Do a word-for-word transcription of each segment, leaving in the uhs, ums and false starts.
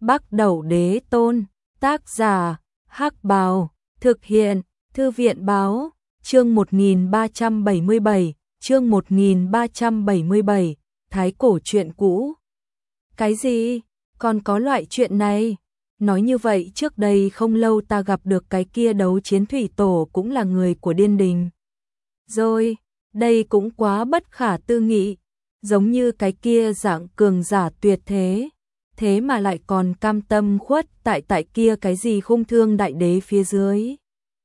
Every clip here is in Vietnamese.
Bắc Đẩu Đế Tôn, tác giả, Hắc Bào, thực hiện, Thư viện báo, chương một nghìn ba trăm bảy mươi bảy, chương một nghìn ba trăm bảy mươi bảy, Thái Cổ Chuyện Cũ. Cái gì? Còn có loại chuyện này? Nói như vậy trước đây không lâu ta gặp được cái kia đấu chiến thủy tổ cũng là người của Điên Đình. Rồi, đây cũng quá bất khả tư nghị, giống như cái kia dạng cường giả tuyệt thế. Thế mà lại còn cam tâm khuất tại tại kia cái gì khung thương đại đế phía dưới.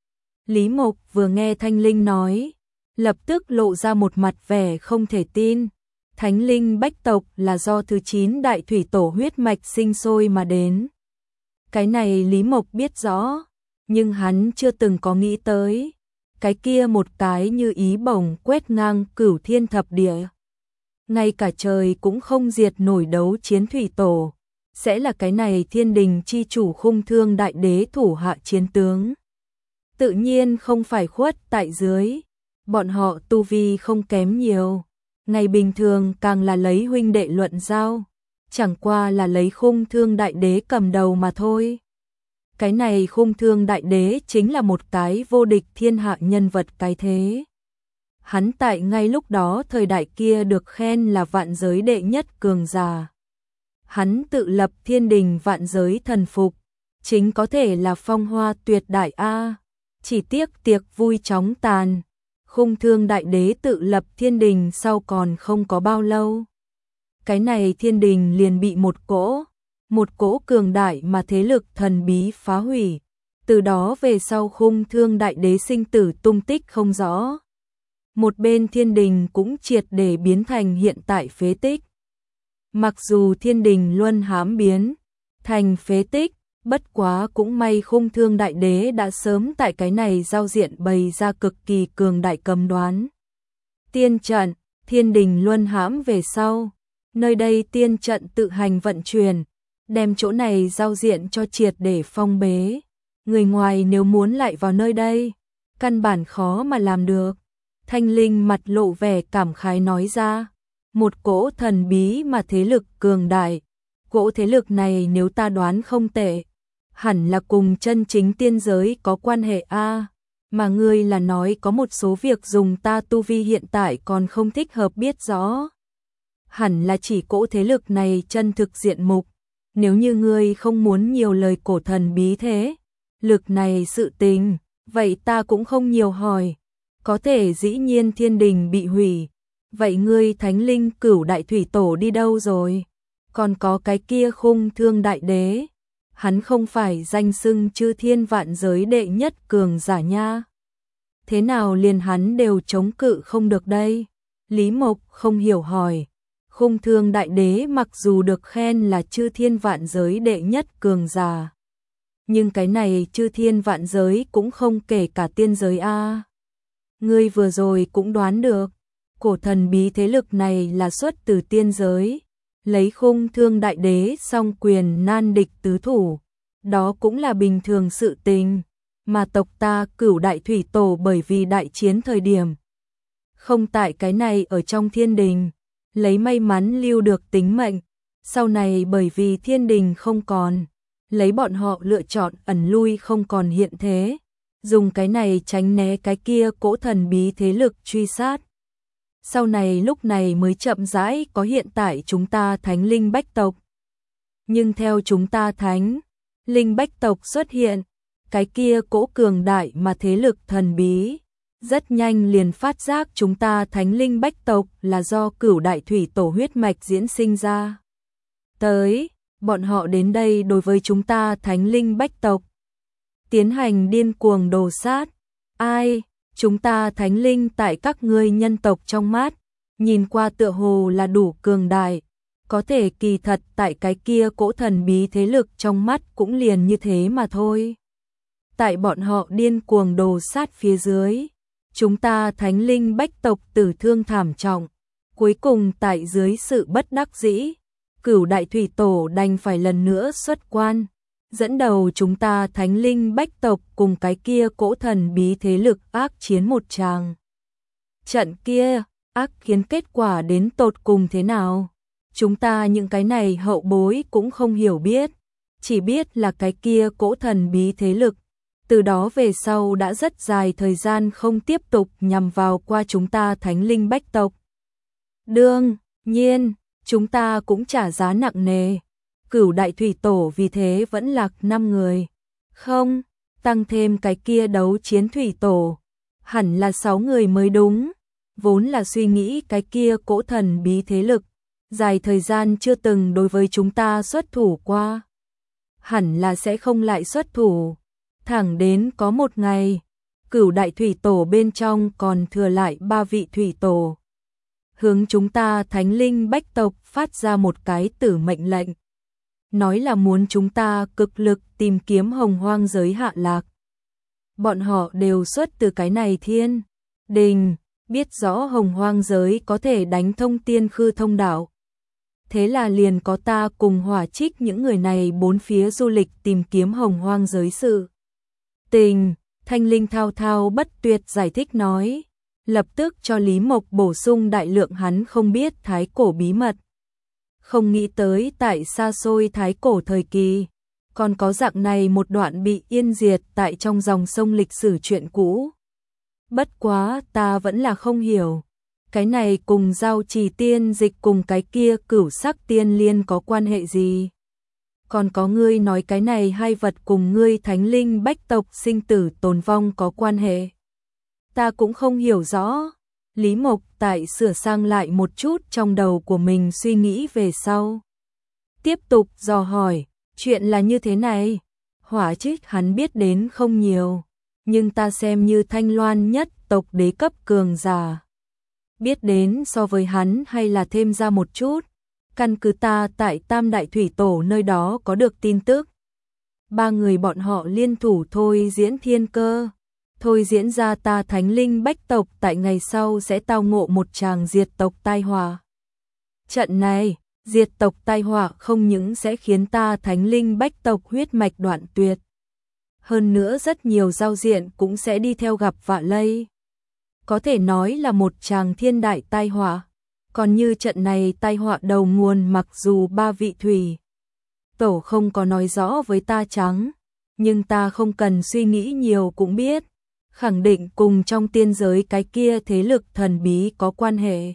Lý Mộc vừa nghe Thanh Linh nói, lập tức lộ ra một mặt vẻ không thể tin. Thánh linh bách tộc là do thứ chín đại thủy tổ huyết mạch sinh sôi mà đến. Cái này Lý Mộc biết rõ, nhưng hắn chưa từng có nghĩ tới. Cái kia một cái như ý bổng quét ngang cửu thiên thập địa. Ngay cả trời cũng không diệt nổi đấu chiến thủy tổ. Sẽ là cái này thiên đình chi chủ khung thương đại đế thủ hạ chiến tướng. Tự nhiên không phải khuất tại dưới. Bọn họ tu vi không kém nhiều. Ngày bình thường càng là lấy huynh đệ luận giao. Chẳng qua là lấy khung thương đại đế cầm đầu mà thôi. Cái này khung thương đại đế chính là một cái vô địch thiên hạ nhân vật cái thế. Hắn tại ngay lúc đó thời đại kia được khen là vạn giới đệ nhất cường giả. Hắn tự lập thiên đình vạn giới thần phục, chính có thể là phong hoa tuyệt đại A. Chỉ tiếc tiệc vui chóng tàn, khung thương đại đế tự lập thiên đình sau còn không có bao lâu. Cái này thiên đình liền bị một cỗ, một cỗ cường đại mà thế lực thần bí phá hủy. Từ đó về sau khung thương đại đế sinh tử tung tích không rõ. Một bên thiên đình cũng triệt để biến thành hiện tại phế tích. Mặc dù thiên đình luân hãm biến thành phế tích, bất quá cũng may khung thương đại đế đã sớm tại cái này giao diện bày ra cực kỳ cường đại cấm đoán. Tiên trận, thiên đình luân hãm về sau, nơi đây tiên trận tự hành vận chuyển, đem chỗ này giao diện cho triệt để phong bế. Người ngoài nếu muốn lại vào nơi đây, căn bản khó mà làm được. Thanh Linh mặt lộ vẻ cảm khái nói ra. Một cỗ thần bí mà thế lực cường đại. Cỗ thế lực này nếu ta đoán không tệ, hẳn là cùng chân chính tiên giới có quan hệ a. Mà ngươi là nói có một số việc dùng ta tu vi hiện tại còn không thích hợp biết rõ. Hẳn là chỉ cỗ thế lực này chân thực diện mục. Nếu như ngươi không muốn nhiều lời cổ thần bí thế, lực này sự tình, vậy ta cũng không nhiều hỏi. Có thể dĩ nhiên thiên đình bị hủy. Vậy ngươi thánh linh cửu đại thủy tổ đi đâu rồi? Còn có cái kia khung thương đại đế. Hắn không phải danh xưng chư thiên vạn giới đệ nhất cường giả nha. Thế nào liền hắn đều chống cự không được đây? Lý Mộc không hiểu hỏi. Khung thương đại đế mặc dù được khen là chư thiên vạn giới đệ nhất cường giả. Nhưng cái này chư thiên vạn giới cũng không kể cả tiên giới a. Ngươi vừa rồi cũng đoán được. Cổ thần bí thế lực này là xuất từ tiên giới, lấy khung thương đại đế song quyền nan địch tứ thủ, đó cũng là bình thường sự tình, mà tộc ta cửu đại thủy tổ bởi vì đại chiến thời điểm. Không tại cái này ở trong thiên đình, lấy may mắn lưu được tính mệnh, sau này bởi vì thiên đình không còn, lấy bọn họ lựa chọn ẩn lui không còn hiện thế, dùng cái này tránh né cái kia cỗ thần bí thế lực truy sát. Sau này lúc này mới chậm rãi có hiện tại chúng ta thánh linh bách tộc. Nhưng theo chúng ta thánh linh bách tộc xuất hiện, cái kia cỗ cường đại mà thế lực thần bí, rất nhanh liền phát giác chúng ta thánh linh bách tộc là do cửu đại thủy tổ huyết mạch diễn sinh ra. Tới, bọn họ đến đây đối với chúng ta thánh linh bách tộc tiến hành điên cuồng đồ sát. Ai? Chúng ta thánh linh tại các ngươi nhân tộc trong mắt, nhìn qua tựa hồ là đủ cường đại, có thể kỳ thật tại cái kia cỗ thần bí thế lực trong mắt cũng liền như thế mà thôi. Tại bọn họ điên cuồng đồ sát phía dưới, chúng ta thánh linh bách tộc tử thương thảm trọng, cuối cùng tại dưới sự bất đắc dĩ, cửu đại thủy tổ đành phải lần nữa xuất quan. Dẫn đầu chúng ta thánh linh bách tộc cùng cái kia cỗ thần bí thế lực ác chiến một tràng. Trận kia, ác khiến kết quả đến tột cùng thế nào? Chúng ta những cái này hậu bối cũng không hiểu biết. chỉ biết là cái kia cỗ thần bí thế lực, từ đó về sau đã rất dài thời gian không tiếp tục nhằm vào qua chúng ta Thánh Linh Bách tộc. Đương nhiên, chúng ta cũng trả giá nặng nề. Cửu đại thủy tổ vì thế vẫn lạc năm người. Không, tăng thêm cái kia đấu chiến thủy tổ, hẳn là sáu người mới đúng. Vốn là suy nghĩ cái kia cỗ thần bí thế lực, dài thời gian chưa từng đối với chúng ta xuất thủ qua. Hẳn là sẽ không lại xuất thủ. Thẳng đến có một ngày, cửu đại thủy tổ bên trong còn thừa lại ba vị thủy tổ. Hướng chúng ta Thánh Linh Bách tộc phát ra một cái tử mệnh lệnh. Nói là muốn chúng ta cực lực tìm kiếm hồng hoang giới hạ lạc. Bọn họ đều xuất từ cái này thiên đình, biết rõ hồng hoang giới có thể đánh thông tiên khư thông đạo. Thế là liền có ta cùng Hỏa Trích những người này bốn phía du lịch tìm kiếm hồng hoang giới sự tình. Thanh Linh thao thao bất tuyệt giải thích nói, lập tức cho Lý Mộc bổ sung đại lượng hắn không biết thái cổ bí mật. Không nghĩ tới tại xa xôi thái cổ thời kỳ, còn có dạng này một đoạn bị yên diệt tại trong dòng sông lịch sử chuyện cũ. Bất quá ta vẫn là không hiểu, cái này cùng giao trì tiên dịch cùng cái kia cửu sắc tiên liên có quan hệ gì? Còn có ngươi nói cái này hai vật cùng ngươi Thánh Linh Bách tộc sinh tử tồn vong có quan hệ. Ta cũng không hiểu rõ. Lý Mộc tại sửa sang lại một chút trong đầu của mình suy nghĩ về sau. Tiếp tục dò hỏi, chuyện là như thế này. Hỏa Trích hắn biết đến không nhiều, nhưng ta xem như Thanh Loan nhất tộc đế cấp cường giả. Biết đến so với hắn hay là thêm ra một chút. Căn cứ ta tại Tam Đại Thủy Tổ nơi đó có được tin tức. Ba người bọn họ liên thủ thôi diễn thiên cơ. Thôi diễn ra ta Thánh Linh Bách tộc tại ngày sau sẽ tao ngộ một tràng diệt tộc tai họa. Trận này, diệt tộc tai họa không những sẽ khiến ta Thánh Linh Bách tộc huyết mạch đoạn tuyệt. Hơn nữa rất nhiều giao diện cũng sẽ đi theo gặp vạ lây. Có thể nói là một tràng thiên đại tai họa. Còn như trận này tai họa đầu nguồn mặc dù ba vị thủy tổ không có nói rõ với ta trắng, nhưng ta không cần suy nghĩ nhiều cũng biết, khẳng định cùng trong tiên giới cái kia thế lực thần bí có quan hệ.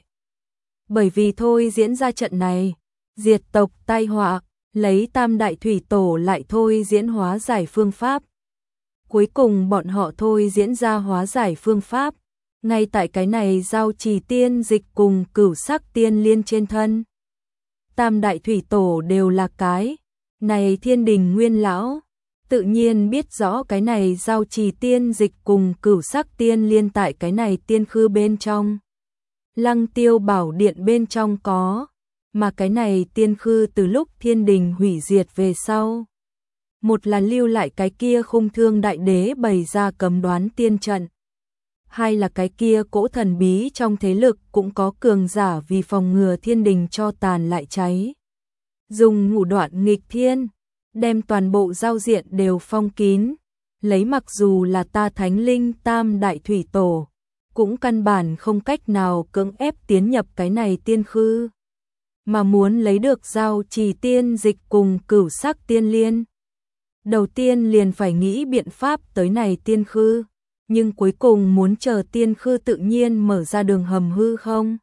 Bởi vì thôi diễn ra trận này, diệt tộc tai họa, lấy Tam Đại Thủy Tổ lại thôi diễn hóa giải phương pháp. Cuối cùng bọn họ thôi diễn ra hóa giải phương pháp, ngay tại cái này giao trì tiên dịch cùng cửu sắc tiên liên trên thân. Tam Đại Thủy Tổ đều là cái này thiên đình nguyên lão, tự nhiên biết rõ cái này giao trì tiên dịch cùng cửu sắc tiên liên tại cái này tiên khư bên trong. Lăng Tiêu Bảo Điện bên trong có, mà cái này tiên khư từ lúc thiên đình hủy diệt về sau. Một là lưu lại cái kia Khung Thương Đại Đế bày ra cấm đoán tiên trận. Hai là cái kia cỗ thần bí trong thế lực cũng có cường giả vì phòng ngừa thiên đình cho tàn lại cháy. Dùng ngũ đoạn nghịch thiên, đem toàn bộ giao diện đều phong kín, lấy mặc dù là ta Thánh Linh Tam Đại Thủy Tổ, cũng căn bản không cách nào cưỡng ép tiến nhập cái này tiên khư. Mà muốn lấy được giao trì tiên dịch cùng cửu sắc tiên liên, đầu tiên liền phải nghĩ biện pháp tới này tiên khư, nhưng cuối cùng muốn chờ tiên khư tự nhiên mở ra đường hầm hư không.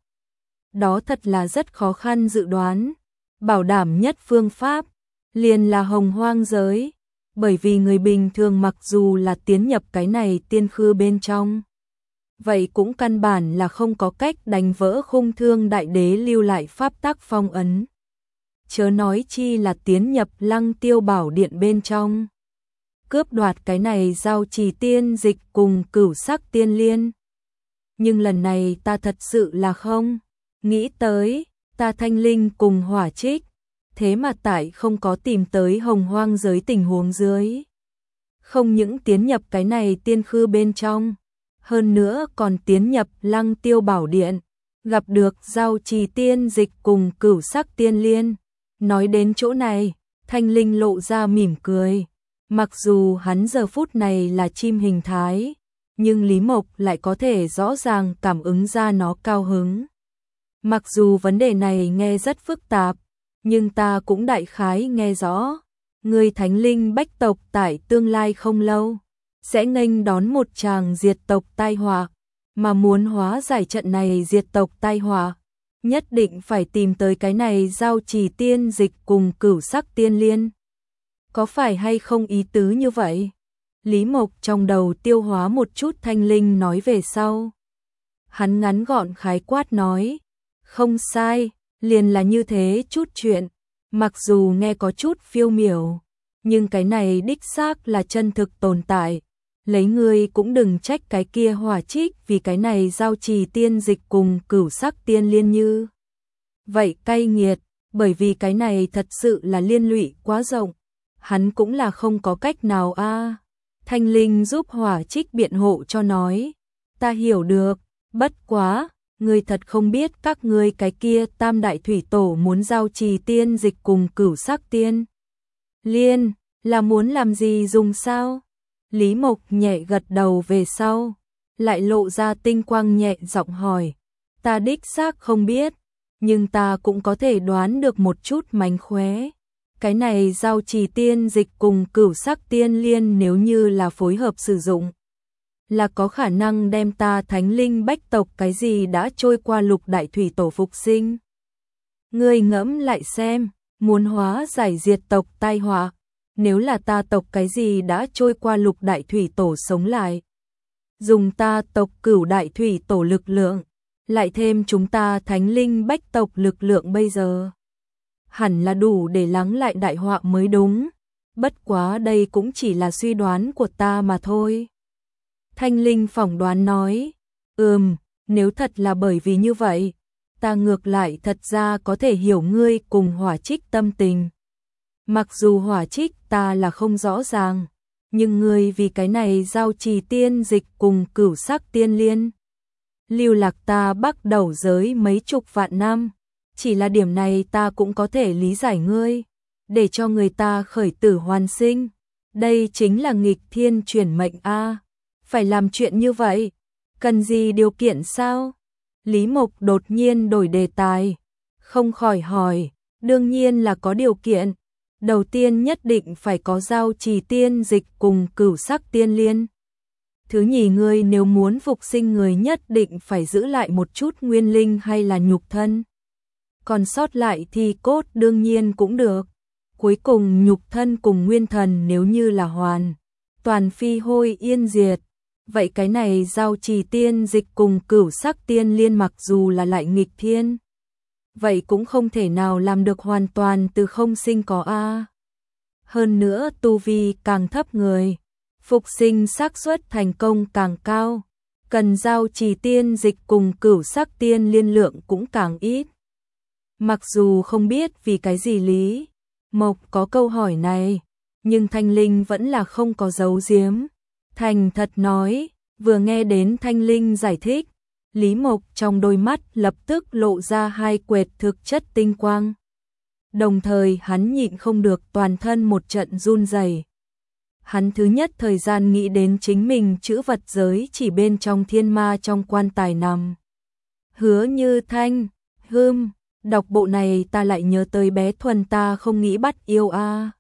Đó thật là rất khó khăn dự đoán, bảo đảm nhất phương pháp, liền là hồng hoang giới, bởi vì người bình thường mặc dù là tiến nhập cái này tiên khư bên trong, vậy cũng căn bản là không có cách đánh vỡ Khung Thương Đại Đế lưu lại pháp tắc phong ấn. Chớ nói chi là tiến nhập Lăng Tiêu Bảo Điện bên trong, cướp đoạt cái này giao trì tiên dịch cùng cửu sắc tiên liên. Nhưng lần này ta thật sự là không nghĩ tới, ta Thanh Linh cùng Hỏa Trích, thế mà tại không có tìm tới hồng hoang giới tình huống dưới. Không những tiến nhập cái này tiên khư bên trong, hơn nữa còn tiến nhập Lăng Tiêu Bảo Điện, gặp được giao trì tiên dịch cùng cửu sắc tiên liên. Nói đến chỗ này, Thanh Linh lộ ra mỉm cười. Mặc dù hắn giờ phút này là chim hình thái, nhưng Lý Mộc lại có thể rõ ràng cảm ứng ra nó cao hứng. Mặc dù vấn đề này nghe rất phức tạp, nhưng ta cũng đại khái nghe rõ. người thánh linh bách tộc tại tương lai không lâu sẽ nghênh đón một tràng diệt tộc tai họa, mà muốn hóa giải trận này diệt tộc tai họa, nhất định phải tìm tới cái này giao trì tiên dịch cùng cửu sắc tiên liên. Có phải hay không ý tứ như vậy? Lý Mộc trong đầu tiêu hóa một chút Thanh Linh nói về sau. Hắn ngắn gọn khái quát nói, không sai, liền là như thế chút chuyện, mặc dù nghe có chút phiêu miểu, nhưng cái này đích xác là chân thực tồn tại. Lấy ngươi cũng đừng trách cái kia Hỏa Trích vì cái này giao trì tiên dịch cùng cửu sắc tiên liên như vậy cay nghiệt, bởi vì cái này thật sự là liên lụy quá rộng, hắn cũng là không có cách nào a. Thanh Linh giúp Hỏa Trích biện hộ cho nói, ta hiểu được, bất quá, ngươi thật không biết các ngươi cái kia tam đại thủy tổ muốn giao trì tiên dịch cùng cửu sắc tiên liên, là muốn làm gì dùng sao? Lý Mộc nhẹ gật đầu về sau, lại lộ ra tinh quang nhẹ giọng hỏi, ta đích xác không biết, nhưng ta cũng có thể đoán được một chút mánh khóe. Cái này giao trì tiên dịch cùng cửu sắc tiên liên nếu như là phối hợp sử dụng, là có khả năng đem ta thánh linh bách tộc cái gì đã trôi qua lục đại thủy tổ phục sinh. Ngươi ngẫm lại xem, muốn hóa giải diệt tộc tai họa, nếu là ta tộc cái gì đã trôi qua lục đại thủy tổ sống lại, dùng ta tộc cửu đại thủy tổ lực lượng, lại thêm chúng ta thánh linh bách tộc lực lượng bây giờ, hẳn là đủ để lắng lại đại họa mới đúng. Bất quá đây cũng chỉ là suy đoán của ta mà thôi. Thanh Linh phỏng đoán nói, ừm, nếu thật là bởi vì như vậy, ta ngược lại thật ra có thể hiểu ngươi cùng Hỏa Trích tâm tình. Mặc dù Hỏa Trích ta là không rõ ràng, nhưng ngươi vì cái này giao trì tiên dịch cùng cửu sắc tiên liên, lưu lạc ta Bắc Đầu giới mấy chục vạn năm, chỉ là điểm này ta cũng có thể lý giải ngươi, để cho người ta khởi tử hoàn sinh. Đây chính là nghịch thiên chuyển mệnh a. Phải làm chuyện như vậy, cần gì điều kiện sao? Lý Mộc đột nhiên đổi đề tài, không khỏi hỏi, đương nhiên là có điều kiện. Đầu tiên nhất định phải có giao trì tiên dịch cùng cửu sắc tiên liên. Thứ nhì, ngươi nếu muốn phục sinh người nhất định phải giữ lại một chút nguyên linh hay là nhục thân. Còn sót lại thì cốt đương nhiên cũng được. Cuối cùng nhục thân cùng nguyên thần nếu như là hoàn toàn phi hôi yên diệt, vậy cái này giao trì tiên dịch cùng cửu sắc tiên liên mặc dù là lại nghịch thiên, vậy cũng không thể nào làm được hoàn toàn từ không sinh có a. Hơn nữa tu vi càng thấp người, phục sinh xác suất thành công càng cao, cần giao trì tiên dịch cùng cửu sắc tiên liên lượng cũng càng ít. Mặc dù không biết vì cái gì Lý Mộc có câu hỏi này, nhưng Thanh Linh vẫn là không có giấu giếm, thành thật nói. Vừa nghe đến Thanh Linh giải thích, Lý Mộc trong đôi mắt lập tức lộ ra hai quệt thực chất tinh quang. Đồng thời hắn nhịn không được toàn thân một trận run rẩy. Hắn thứ nhất thời gian nghĩ đến chính mình chữ vật giới chỉ bên trong thiên ma trong quan tài nằm. Hứa Như Thanh, hưm, đọc bộ này ta lại nhớ tới bé Thuần ta không nghĩ bắt yêu a.